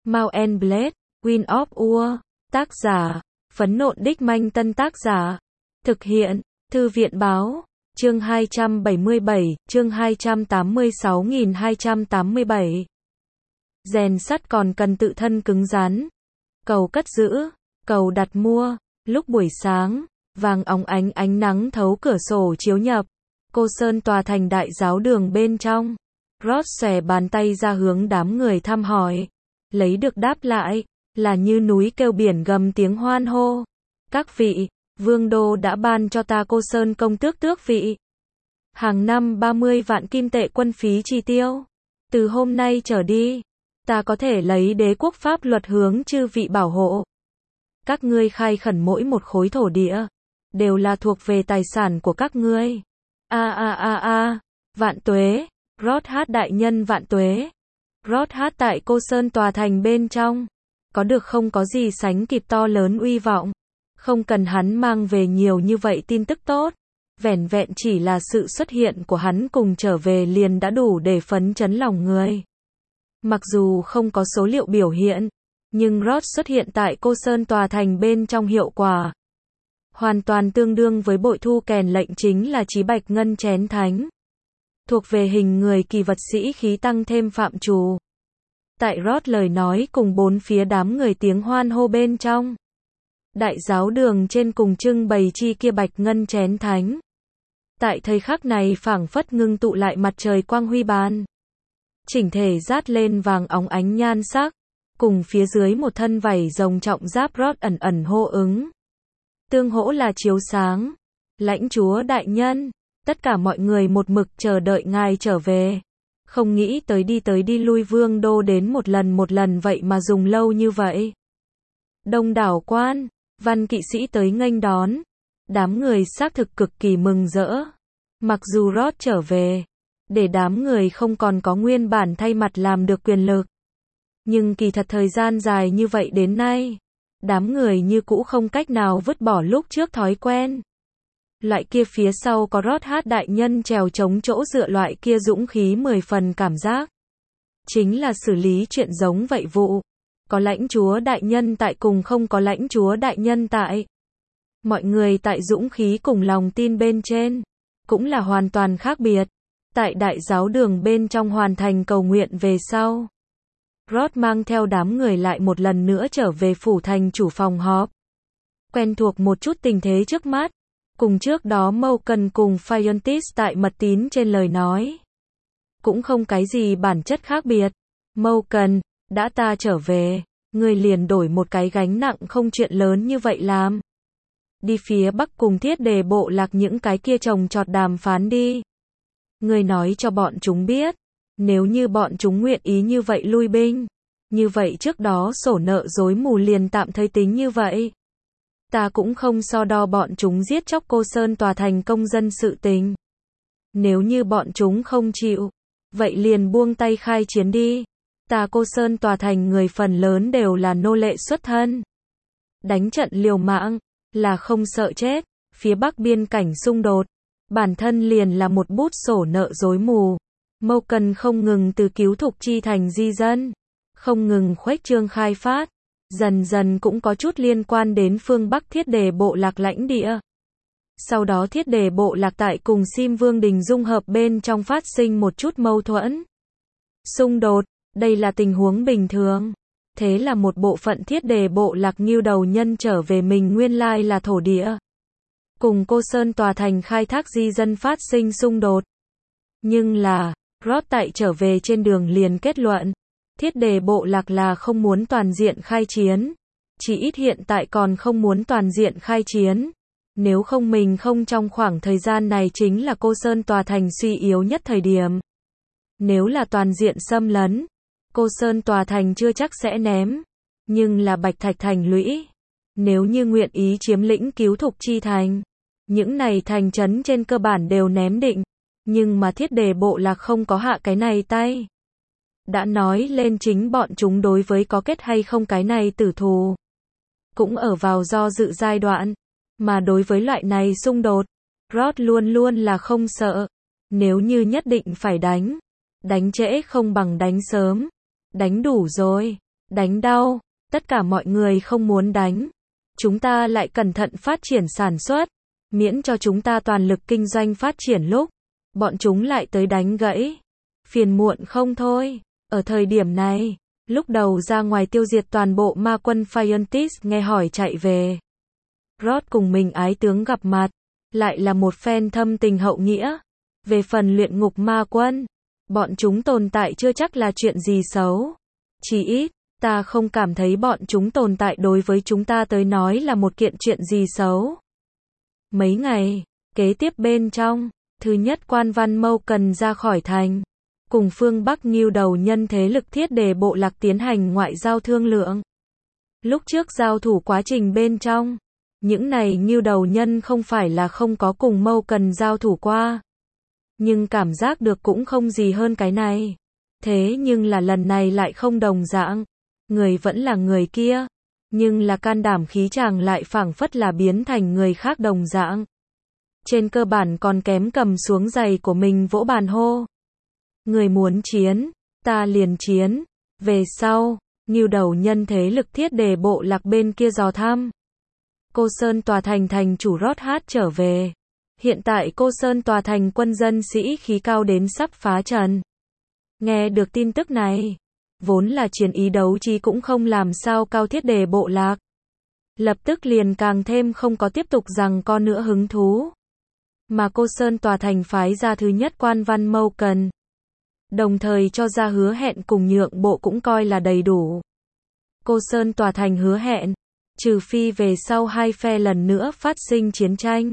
Mount and Blade, Wind of War. Tác giả, Phấn Nộn Đích Manh. Tân tác giả, thực hiện, Thư viện Báo. Chương 277, chương 286.287. Rèn sắt còn cần tự thân cứng rắn. Cầu cất giữ, cầu đặt mua. Lúc buổi sáng, vàng óng ánh ánh nắng thấu cửa sổ chiếu nhập. Cô Sơn tòa thành đại giáo đường bên trong. Rod xòe bàn tay ra hướng đám người thăm hỏi. Lấy được đáp lại, là như núi kêu biển gầm tiếng hoan hô. Các vị, Vương Đô đã ban cho ta Cô Sơn công tước tước vị. Hàng năm 30 vạn kim tệ quân phí chi tiêu. Từ hôm nay trở đi, ta có thể lấy đế quốc pháp luật hướng chư vị bảo hộ. Các ngươi khai khẩn mỗi một khối thổ địa, đều là thuộc về tài sản của các ngươi. Vạn tuế, Rod hát đại nhân vạn tuế. Rod hát tại Cô Sơn tòa thành bên trong. Có được không có gì sánh kịp to lớn uy vọng. Không cần hắn mang về nhiều như vậy tin tức tốt. Vẻn vẹn chỉ là sự xuất hiện của hắn cùng trở về liền đã đủ để phấn chấn lòng người. Mặc dù không có số liệu biểu hiện, nhưng Rod xuất hiện tại Cô Sơn tòa thành bên trong hiệu quả hoàn toàn tương đương với bội thu kèn lệnh chính là chí bạch ngân chén thánh. Thuộc về hình người kỳ vật sĩ khí tăng thêm phạm trù. Tại Rod lời nói cùng bốn phía đám người tiếng hoan hô bên trong. Đại giáo đường trên cùng trưng bày chi kia bạch ngân chén thánh. Tại thời khắc này phảng phất ngưng tụ lại mặt trời quang huy ban. Chỉnh thể dát lên vàng óng ánh nhan sắc. Cùng phía dưới một thân vảy rồng trọng giáp Rod ẩn ẩn hô ứng. Tương hỗ là chiếu sáng. Lãnh chúa đại nhân, tất cả mọi người một mực chờ đợi ngài trở về. Không nghĩ tới đi lui Vương Đô đến một lần vậy mà dùng lâu như vậy. Đông đảo quan, văn kỵ sĩ tới nghênh đón. Đám người xác thực cực kỳ mừng rỡ. Mặc dù Rod trở về, để đám người không còn có nguyên bản thay mặt làm được quyền lực. Nhưng kỳ thật thời gian dài như vậy đến nay, đám người như cũ không cách nào vứt bỏ lúc trước thói quen. Loại kia phía sau có Rod hát đại nhân trèo chống chỗ dựa loại kia dũng khí 10 phần cảm giác. Chính là xử lý chuyện giống vậy vụ. Có lãnh chúa đại nhân tại cùng không có lãnh chúa đại nhân tại. Mọi người tại dũng khí cùng lòng tin bên trên. Cũng là hoàn toàn khác biệt. Tại đại giáo đường bên trong hoàn thành cầu nguyện về sau. Rod mang theo đám người lại một lần nữa trở về phủ thành chủ phòng họp. Quen thuộc một chút tình thế trước mắt. Cùng trước đó Malcolm cùng Phiontis tại mật tín trên lời nói. Cũng không cái gì bản chất khác biệt. Malcolm, đã ta trở về, ngươi liền đổi một cái gánh nặng không chuyện lớn như vậy làm. Đi phía Bắc cùng Thiết Đề bộ lạc những cái kia trồng trọt đàm phán đi. Ngươi nói cho bọn chúng biết, nếu như bọn chúng nguyện ý như vậy lui binh, như vậy trước đó sổ nợ rối mù liền tạm thời tính như vậy. Ta cũng không so đo bọn chúng giết chóc Cô Sơn tòa thành công dân sự tình. Nếu như bọn chúng không chịu, vậy liền buông tay khai chiến đi. Ta Cô Sơn tòa thành người phần lớn đều là nô lệ xuất thân. Đánh trận liều mạng, là không sợ chết. Phía Bắc biên cảnh xung đột, bản thân liền là một bút sổ nợ rối mù. Malcolm không ngừng từ cứu thục chi thành di dân, không ngừng khuếch trương khai phát. Dần dần cũng có chút liên quan đến phương Bắc Thiết Đề bộ lạc lãnh địa. Sau đó Thiết Đề bộ lạc tại cùng Sim Vương đình dung hợp bên trong phát sinh một chút mâu thuẫn. Xung đột, đây là tình huống bình thường. Thế là một bộ phận Thiết Đề bộ lạc nghiêu đầu nhân trở về mình nguyên lai là thổ địa. Cùng Cô Sơn tòa thành khai thác di dân phát sinh xung đột. Nhưng là, Rod tại trở về trên đường liền kết luận. Thiết Đề bộ lạc là không muốn toàn diện khai chiến. Chỉ ít hiện tại còn không muốn toàn diện khai chiến. Nếu không mình không trong khoảng thời gian này chính là Cô Sơn tòa thành suy yếu nhất thời điểm. Nếu là toàn diện xâm lấn, Cô Sơn tòa thành chưa chắc sẽ ném. Nhưng là Bạch Thạch thành lũy. Nếu như nguyện ý chiếm lĩnh cứu thục chi thành. Những này thành trấn trên cơ bản đều ném định. Nhưng mà Thiết Đề bộ lạc không có hạ cái này tay. Đã nói lên chính bọn chúng đối với có kết hay không cái này tử thù. Cũng ở vào do dự giai đoạn. Mà đối với loại này xung đột, Rod luôn luôn là không sợ. Nếu như nhất định phải đánh. Đánh trễ không bằng đánh sớm. Đánh đủ rồi. Đánh đau, tất cả mọi người không muốn đánh. Chúng ta lại cẩn thận phát triển sản xuất, miễn cho chúng ta toàn lực kinh doanh phát triển lúc bọn chúng lại tới đánh gãy. Phiền muộn không thôi. Ở thời điểm này, lúc đầu ra ngoài tiêu diệt toàn bộ ma quân Phiontis nghe hỏi chạy về. Rod cùng mình ái tướng gặp mặt, lại là một phen thâm tình hậu nghĩa. Về phần luyện ngục ma quân, bọn chúng tồn tại chưa chắc là chuyện gì xấu. Chỉ ít, ta không cảm thấy bọn chúng tồn tại đối với chúng ta tới nói là một kiện chuyện gì xấu. Mấy ngày kế tiếp bên trong, thứ nhất quan văn Mâu Cần ra khỏi thành, cùng phương Bắc Ngưu đầu nhân thế lực Thiết Đề bộ lạc tiến hành ngoại giao thương lượng. Lúc trước giao thủ quá trình bên trong, những này Ngưu đầu nhân không phải là không có cùng Mâu Cần giao thủ qua, nhưng cảm giác được cũng không gì hơn cái này. Thế nhưng là lần này lại không đồng dạng, người vẫn là người kia, nhưng là can đảm khí chàng lại phảng phất là biến thành người khác đồng dạng. Trên cơ bản còn kém cầm xuống giày của mình vỗ bàn hô. Người muốn chiến, ta liền chiến. Về sau, Ngưu đầu nhân thế lực Thiết Đề bộ lạc bên kia dò thăm. Cô Sơn tòa thành thành chủ Rod Hát trở về. Hiện tại Cô Sơn tòa thành quân dân sĩ khí cao đến sắp phá trần. Nghe được tin tức này, vốn là chiến ý đấu trí cũng không làm sao cao Thiết Đề bộ lạc. Lập tức liền càng thêm không có tiếp tục rằng co nữa hứng thú. Mà Cô Sơn tòa thành phái ra thứ nhất quan văn Mâu Cần, đồng thời cho ra hứa hẹn cùng nhượng bộ cũng coi là đầy đủ. Cô Sơn tòa thành hứa hẹn, trừ phi về sau hai phe lần nữa phát sinh chiến tranh.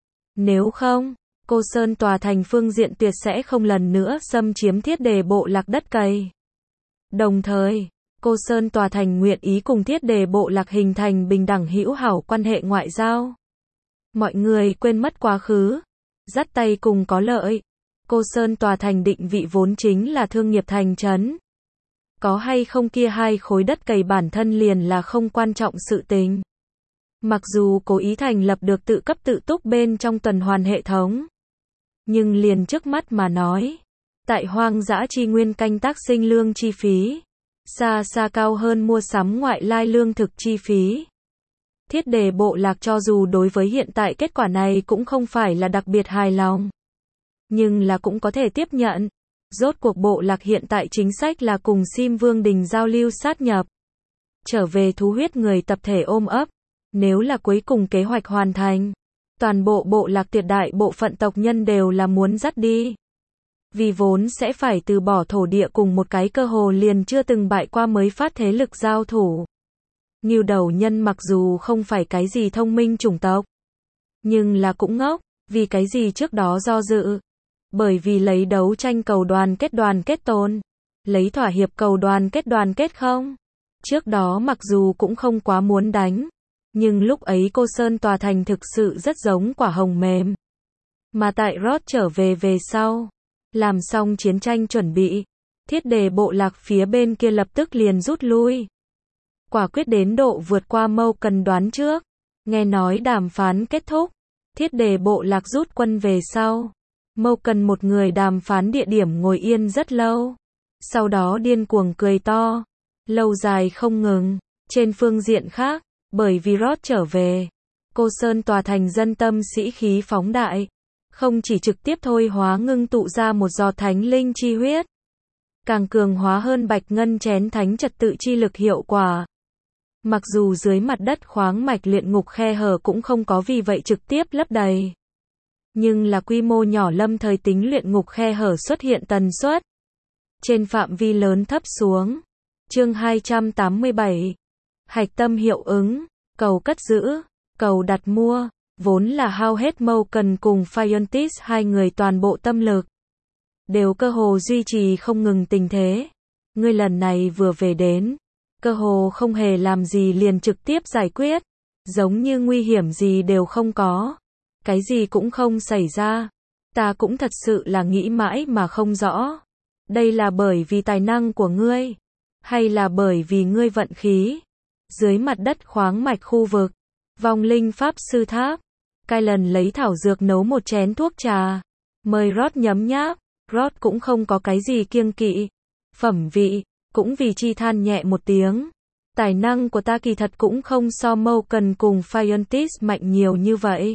Nếu không, Cô Sơn tòa thành phương diện tuyệt sẽ không lần nữa xâm chiếm Thiết Đề bộ lạc đất cày. Đồng thời, Cô Sơn tòa thành nguyện ý cùng Thiết Đề bộ lạc hình thành bình đẳng hữu hảo quan hệ ngoại giao. Mọi người quên mất quá khứ, dắt tay cùng có lợi. Cô Sơn tòa thành định vị vốn chính là thương nghiệp thành trấn. Có hay không kia hai khối đất cày bản thân liền là không quan trọng sự tình. Mặc dù cố ý thành lập được tự cấp tự túc bên trong tuần hoàn hệ thống, nhưng liền trước mắt mà nói, tại hoang dã chi nguyên canh tác sinh lương chi phí, xa xa cao hơn mua sắm ngoại lai lương thực chi phí. Thiết Đề bộ lạc cho dù đối với hiện tại kết quả này cũng không phải là đặc biệt hài lòng, nhưng là cũng có thể tiếp nhận. Rốt cuộc bộ lạc hiện tại chính sách là cùng Sim Vương Đình giao lưu sát nhập, trở về thú huyết người tập thể ôm ấp. Nếu là cuối cùng kế hoạch hoàn thành, toàn bộ bộ lạc tuyệt đại bộ phận tộc nhân đều là muốn dắt đi. Vì vốn sẽ phải từ bỏ thổ địa cùng một cái cơ hồ liền chưa từng bại qua mới phát thế lực giao thủ. Ngưu đầu nhân mặc dù không phải cái gì thông minh chủng tộc, nhưng là cũng ngốc, vì cái gì trước đó do dự. Bởi vì lấy đấu tranh cầu đoàn kết tồn, lấy thỏa hiệp cầu đoàn kết không. Trước đó mặc dù cũng không quá muốn đánh, nhưng lúc ấy Cô Sơn tòa thành thực sự rất giống quả hồng mềm. Mà tại Rod trở về sau, làm xong chiến tranh chuẩn bị, Thiết Đề bộ lạc phía bên kia lập tức liền rút lui. Quả quyết đến độ vượt qua Mâu Cần đoán trước. Nghe nói đàm phán kết thúc, Thiết Đề bộ lạc rút quân về sau. Mâu Cần một người đàm phán địa điểm ngồi yên rất lâu. Sau đó điên cuồng cười to, lâu dài không ngừng. Trên phương diện khác, bởi vì Rod trở về, Cô Sơn tòa thành dân tâm sĩ khí phóng đại, không chỉ trực tiếp thôi hóa ngưng tụ ra một giọt thánh linh chi huyết, càng cường hóa hơn bạch ngân chén thánh trật tự chi lực hiệu quả. Mặc dù dưới mặt đất khoáng mạch luyện ngục khe hở cũng không có vì vậy trực tiếp lấp đầy, nhưng là quy mô nhỏ lâm thời tính luyện ngục khe hở xuất hiện tần suất trên phạm vi lớn thấp xuống. Chương 287. Hạch tâm hiệu ứng, cầu cất giữ, cầu đặt mua, vốn là hao hết Mâu Cần cùng Phiontis hai người toàn bộ tâm lực, đều cơ hồ duy trì không ngừng tình thế. Ngươi lần này vừa về đến, cơ hồ không hề làm gì liền trực tiếp giải quyết, giống như nguy hiểm gì đều không có, cái gì cũng không xảy ra. Ta cũng thật sự là nghĩ mãi mà không rõ, đây là bởi vì tài năng của ngươi, hay là bởi vì ngươi vận khí. Dưới mặt đất khoáng mạch khu vực, vong linh pháp sư tháp, Kylan lấy thảo dược nấu một chén thuốc trà, mời Rod nhấm nháp. Rod cũng không có cái gì kiêng kỵ. Phẩm vị, cũng vì chi than nhẹ một tiếng. Tài năng của ta kỳ thật cũng không so Morgan cùng Fiontis mạnh nhiều như vậy.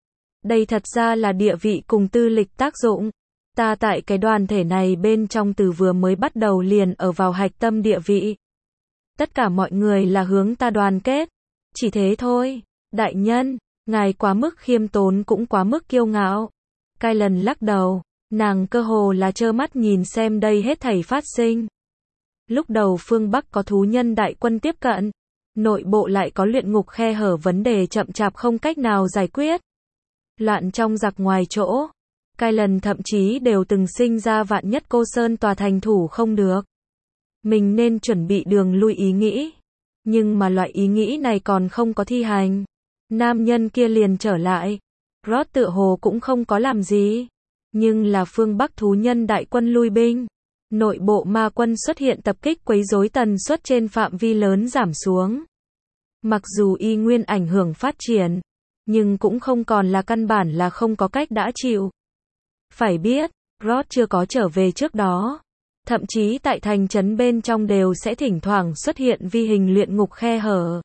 Đây thật ra là địa vị cùng tư lịch tác dụng. Ta tại cái đoàn thể này bên trong từ vừa mới bắt đầu liền ở vào hạch tâm địa vị. Tất cả mọi người là hướng ta đoàn kết. Chỉ thế thôi. Đại nhân, ngài quá mức khiêm tốn cũng quá mức kiêu ngạo. Kylan lắc đầu, nàng cơ hồ là trơ mắt nhìn xem đây hết thảy phát sinh. Lúc đầu phương Bắc có thú nhân đại quân tiếp cận, nội bộ lại có luyện ngục khe hở, vấn đề chậm chạp không cách nào giải quyết. Loạn trong giặc ngoài chỗ. Kylan thậm chí đều từng sinh ra vạn nhất Cô Sơn tòa thành thủ không được. Mình nên chuẩn bị đường lui ý nghĩ. Nhưng mà loại ý nghĩ này còn không có thi hành. Nam nhân kia liền trở lại. Rod tựa hồ cũng không có làm gì. Nhưng là phương Bắc thú nhân đại quân lui binh. Nội bộ ma quân xuất hiện tập kích quấy rối, tần suất trên phạm vi lớn giảm xuống. Mặc dù y nguyên ảnh hưởng phát triển, nhưng cũng không còn là căn bản là không có cách đã chịu. Phải biết, Rod chưa có trở về trước đó. Thậm chí tại thành trấn bên trong đều sẽ thỉnh thoảng xuất hiện vi hình luyện ngục khe hở.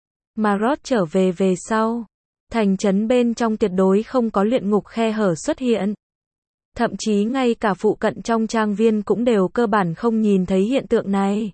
Mà Rod trở về về sau, thành trấn bên trong tuyệt đối không có luyện ngục khe hở xuất hiện. Thậm chí ngay cả phụ cận trong trang viên cũng đều cơ bản không nhìn thấy hiện tượng này.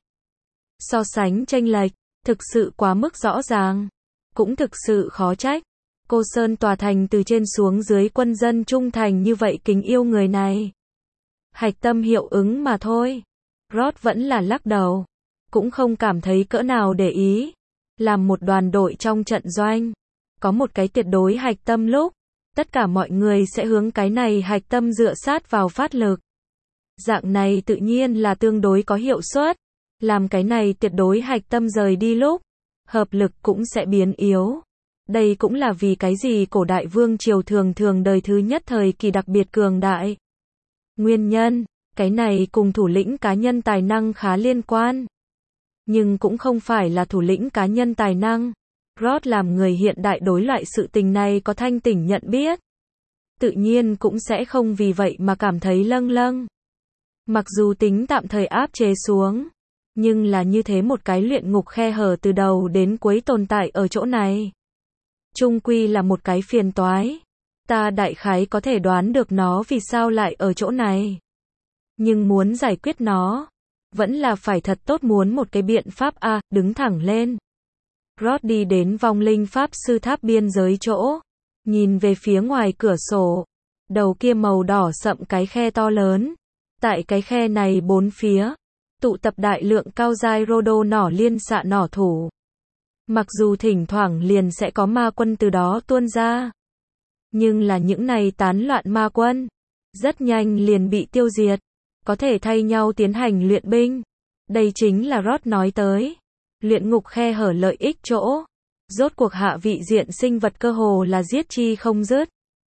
So sánh chênh lệch, thực sự quá mức rõ ràng. Cũng thực sự khó trách. Cô Sơn tòa thành từ trên xuống dưới quân dân trung thành như vậy kính yêu người này. Hạch tâm hiệu ứng mà thôi. Rod vẫn là lắc đầu. Cũng không cảm thấy cỡ nào để ý. Làm một đoàn đội trong trận doanh. Có một cái tuyệt đối hạch tâm lúc. Tất cả mọi người sẽ hướng cái này hạch tâm dựa sát vào phát lực. Dạng này tự nhiên là tương đối có hiệu suất. Làm cái này tuyệt đối hạch tâm rời đi lúc. Hợp lực cũng sẽ biến yếu. Đây cũng là vì cái gì cổ đại vương triều thường thường đời thứ nhất thời kỳ đặc biệt cường đại. Nguyên nhân, cái này cùng thủ lĩnh cá nhân tài năng khá liên quan. Nhưng cũng không phải là thủ lĩnh cá nhân tài năng. Rod làm người hiện đại đối loại sự tình này có thanh tỉnh nhận biết. Tự nhiên cũng sẽ không vì vậy mà cảm thấy lâng lâng. Mặc dù tính tạm thời áp chế xuống. Nhưng là như thế một cái luyện ngục khe hở từ đầu đến cuối tồn tại ở chỗ này. Chung quy là một cái phiền toái. Ta đại khái có thể đoán được nó vì sao lại ở chỗ này. Nhưng muốn giải quyết nó, vẫn là phải thật tốt muốn một cái biện pháp đứng thẳng lên. Rod đi đến vong linh pháp sư tháp biên giới chỗ. Nhìn về phía ngoài cửa sổ. Đầu kia màu đỏ sậm cái khe to lớn. Tại cái khe này bốn phía. Tụ tập đại lượng cao giai Rodo nỏ liên xạ nỏ thủ. Mặc dù thỉnh thoảng liền sẽ có ma quân từ đó tuôn ra. Nhưng là những này tán loạn ma quân. Rất nhanh liền bị tiêu diệt. Có thể thay nhau tiến hành luyện binh. Đây chính là Rod nói tới. Luyện ngục khe hở lợi ích chỗ. Rốt cuộc hạ vị diện sinh vật cơ hồ là giết chi không dứt.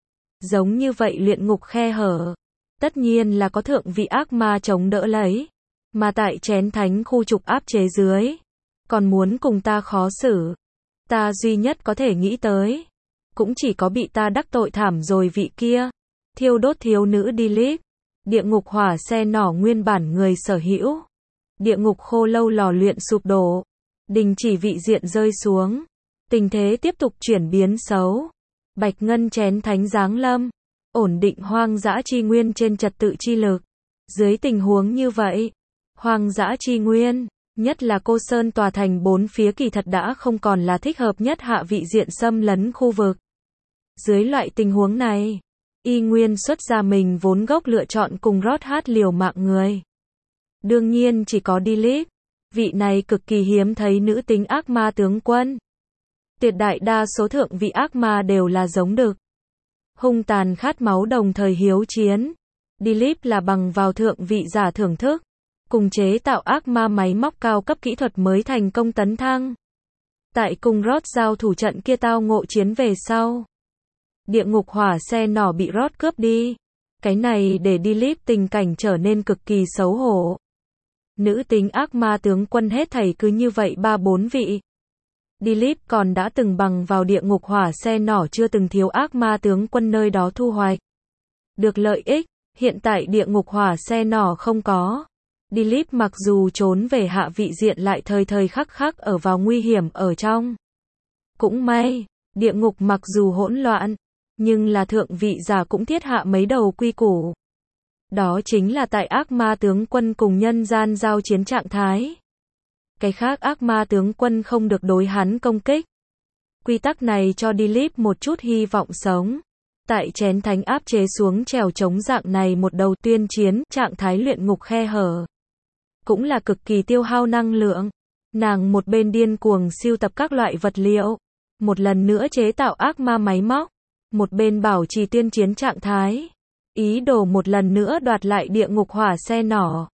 Giống như vậy luyện ngục khe hở. Tất nhiên là có thượng vị ác ma chống đỡ lấy. Mà tại chén thánh khu trục áp chế dưới. Còn muốn cùng ta khó xử. Ta duy nhất có thể nghĩ tới. Cũng chỉ có bị ta đắc tội thảm rồi vị kia. Thiêu đốt thiếu nữ Dilith. Địa ngục hỏa xe nỏ nguyên bản người sở hữu. Địa ngục khô lâu lò luyện sụp đổ. Đình chỉ vị diện rơi xuống. Tình thế tiếp tục chuyển biến xấu. Bạch ngân chén thánh giáng lâm. Ổn định hoang dã chi nguyên trên trật tự chi lực. Dưới tình huống như vậy. Hoang dã chi nguyên. Nhất là Cô Sơn tòa thành bốn phía kỳ thật đã không còn là thích hợp nhất hạ vị diện xâm lấn khu vực. Dưới loại tình huống này, y nguyên xuất ra mình vốn gốc lựa chọn cùng Rod hát liều mạng người. Đương nhiên chỉ có Dilith, vị này cực kỳ hiếm thấy nữ tính ác ma tướng quân. Tuyệt đại đa số thượng vị ác ma đều là giống đực. Hung tàn khát máu đồng thời hiếu chiến. Dilith là bằng vào thượng vị giả thưởng thức. Cùng chế tạo ác ma máy móc cao cấp kỹ thuật mới thành công tấn thăng. Tại cùng Rod giao thủ trận kia tao ngộ chiến về sau. Địa ngục hỏa xe nỏ bị Rod cướp đi. Cái này để Dilith tình cảnh trở nên cực kỳ xấu hổ. Nữ tính ác ma tướng quân hết thảy cứ như vậy 3-4 vị. Dilith còn đã từng bằng vào địa ngục hỏa xe nỏ chưa từng thiếu ác ma tướng quân nơi đó thu hoạch. Được lợi ích, hiện tại địa ngục hỏa xe nỏ không có. Dilip mặc dù trốn về hạ vị diện lại thời thời khắc khắc ở vào nguy hiểm ở trong. Cũng may, địa ngục mặc dù hỗn loạn, nhưng là thượng vị giả cũng thiết hạ mấy đầu quy củ. Đó chính là tại ác ma tướng quân cùng nhân gian giao chiến trạng thái. Cái khác ác ma tướng quân không được đối hắn công kích. Quy tắc này cho Dilip một chút hy vọng sống. Tại chén thánh áp chế xuống trèo chống dạng này một đầu tuyên chiến, trạng thái luyện ngục khe hở. Cũng là cực kỳ tiêu hao năng lượng. Nàng một bên điên cuồng sưu tập các loại vật liệu, một lần nữa chế tạo ác ma máy móc, một bên bảo trì tuyên chiến trạng thái, ý đồ một lần nữa đoạt lại địa ngục hỏa xe nỏ.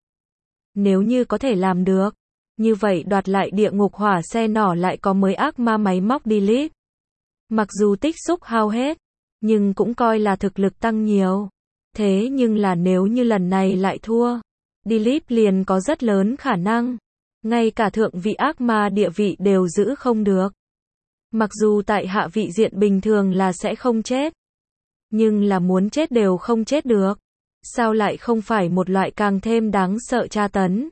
Nếu như có thể làm được, như vậy đoạt lại địa ngục hỏa xe nỏ lại có mới ác ma máy móc Dilip. Mặc dù tích xúc hao hết, nhưng cũng coi là thực lực tăng nhiều. Thế nhưng là nếu như lần này lại thua, Dilip liền có rất lớn khả năng, ngay cả thượng vị ác ma địa vị đều giữ không được. Mặc dù tại hạ vị diện bình thường là sẽ không chết, nhưng là muốn chết đều không chết được. Sao lại không phải một loại càng thêm đáng sợ tra tấn?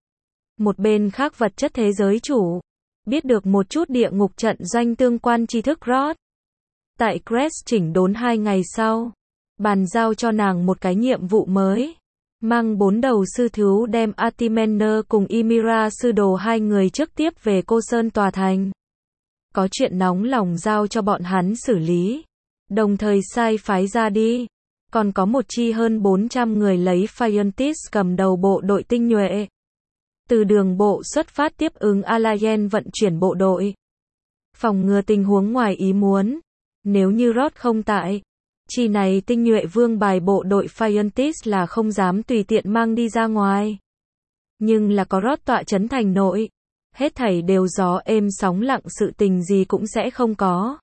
Một bên khác vật chất thế giới chủ, biết được một chút địa ngục trận doanh tương quan tri thức Rod. Tại Crest chỉnh đốn 2 ngày sau, bàn giao cho nàng một cái nhiệm vụ mới. Mang 4 đầu sư thú đem Artimener cùng Ymira sư đồ 2 người trước tiếp về Cô Sơn Tòa Thành. Có chuyện nóng lòng giao cho bọn hắn xử lý. Đồng thời sai phái ra đi. Còn có một chi hơn 400 người lấy Phiontis cầm đầu bộ đội tinh nhuệ. Từ đường bộ xuất phát tiếp ứng Alayen vận chuyển bộ đội. Phòng ngừa tình huống ngoài ý muốn. Nếu như Rod không tại, chi này tinh nhuệ vương bài bộ đội Phiontis là không dám tùy tiện mang đi ra ngoài. Nhưng là có Rod tọa trấn thành nội, hết thảy đều gió êm sóng lặng, sự tình gì cũng sẽ không có.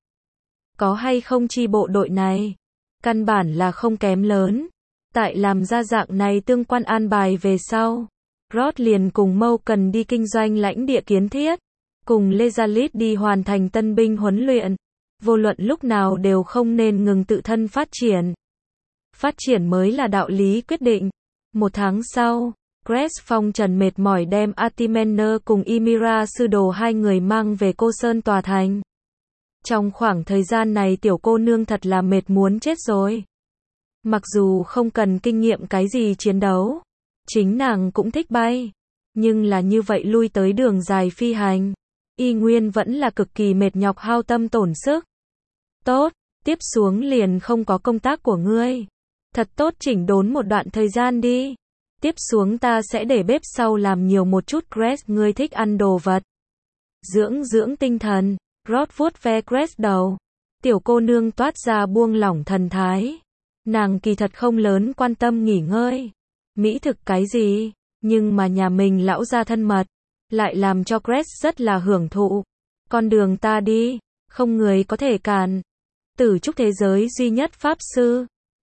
Có hay không chi bộ đội này, căn bản là không kém lớn. Tại làm ra dạng này tương quan an bài về sau, Rod liền cùng Mâu Cần đi kinh doanh lãnh địa kiến thiết, cùng Lezalit đi hoàn thành tân binh huấn luyện. Vô luận lúc nào đều không nên ngừng tự thân phát triển. Phát triển mới là đạo lý quyết định. 1 tháng sau, Crest phong trần mệt mỏi đem Artimener cùng Ymira sư đồ 2 người mang về Cô Sơn Tòa Thành. Trong khoảng thời gian này tiểu cô nương thật là mệt muốn chết rồi. Mặc dù không cần kinh nghiệm cái gì chiến đấu, chính nàng cũng thích bay. Nhưng là như vậy lui tới đường dài phi hành, y nguyên vẫn là cực kỳ mệt nhọc hao tâm tổn sức. Tốt, tiếp xuống liền không có công tác của ngươi. Thật tốt chỉnh đốn một đoạn thời gian đi. Tiếp xuống ta sẽ để bếp sau làm nhiều một chút Crest, ngươi thích ăn đồ vật. Dưỡng tinh thần, Rod vuốt ve Crest đầu. Tiểu cô nương toát ra buông lỏng thần thái. Nàng kỳ thật không lớn quan tâm nghỉ ngơi, mỹ thực cái gì, nhưng mà nhà mình lão gia thân mật, lại làm cho Crest rất là hưởng thụ. Con đường ta đi, không người có thể cản. Tử trúc thế giới duy nhất pháp sư.